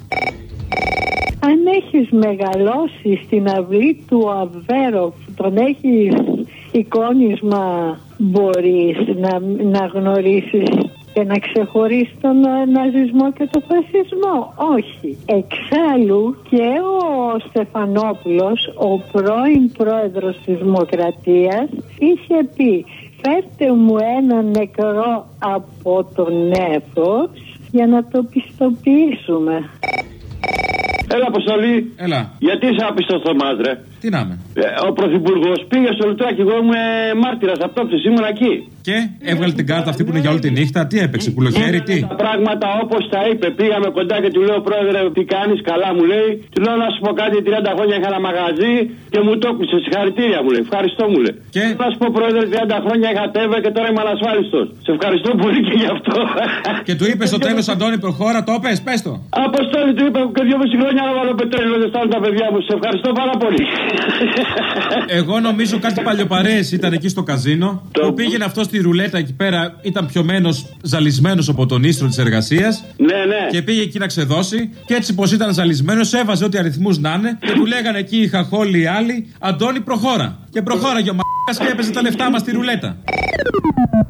Αν έχεις μεγαλώσει στην αυλή του Αβέροφ, τον έχεις εικόνισμα, μπορείς να, να γνωρίσεις και να ξεχωρίσεις τον ναζισμό και τον φασισμό. Όχι. Εξάλλου και ο Στεφανόπουλος, ο πρώην πρόεδρος της Δημοκρατίας, είχε πει «Φέρτε μου ένα νεκρό από τον νέφος για να το πιστοποιήσουμε». Έλα, Αποστολή. Έλα. Γιατί είσαι άπιστο στο μάτρε. Τι να είμαι. Ε, ο Πρωθυπουργός πήγε στο Λουτράκι. Εγώ είμαι μάρτυρας απτόψης. Ήμουν εκεί. Και έβγαλε την κάρτα αυτή που είναι για όλη τη νύχτα. Τι έπαιξε, κουλοχέρι, τι. Τα πράγματα όπως τα είπε. Πήγαμε κοντά και του λέω, Πρόεδρε, τι κάνεις, καλά μου λέει. Του λέω να σου πω κάτι. τριάντα χρόνια είχα ένα μαγαζί και μου το έκλεισε. Συγχαρητήρια μου λέει. Ευχαριστώ μου λέει. Και να σου πω, Πρόεδρε, τριάντα χρόνια είχα τέβε και τώρα είμαι ανασφάλιστος. Σε ευχαριστώ πολύ και γι' αυτό. Και του είπε στο τέλος, Αντώνη, προχώρα, το πες, πες το. Αποστόλη, του είπα και δυόμιση χρόνια να βάλω πετρέλαιο, δεν στάλουν τα παιδιά μου. Σε ευχαριστώ πάρα πολύ. Εγώ νομίζω κάτι παλιοπαρέες ήταν εκεί στο καζίνο. Το... Που πήγαινε αυτό στη ρουλέτα εκεί πέρα, ήταν πιωμένος, ζαλισμένος από τον ίστρο της εργασίας. Ναι, ναι. Και πήγε εκεί να ξεδώσει. Και έτσι πως ήταν ζαλισμένος, έβαζε ό,τι αριθμούς να είναι. Και του λέγανε εκεί οι χαχόλοι οι άλλοι, Αντώνη, προχώρα. Και προχώραγε ο μ***ας και έπαιζε τα λεφτά μας στη ρουλέτα.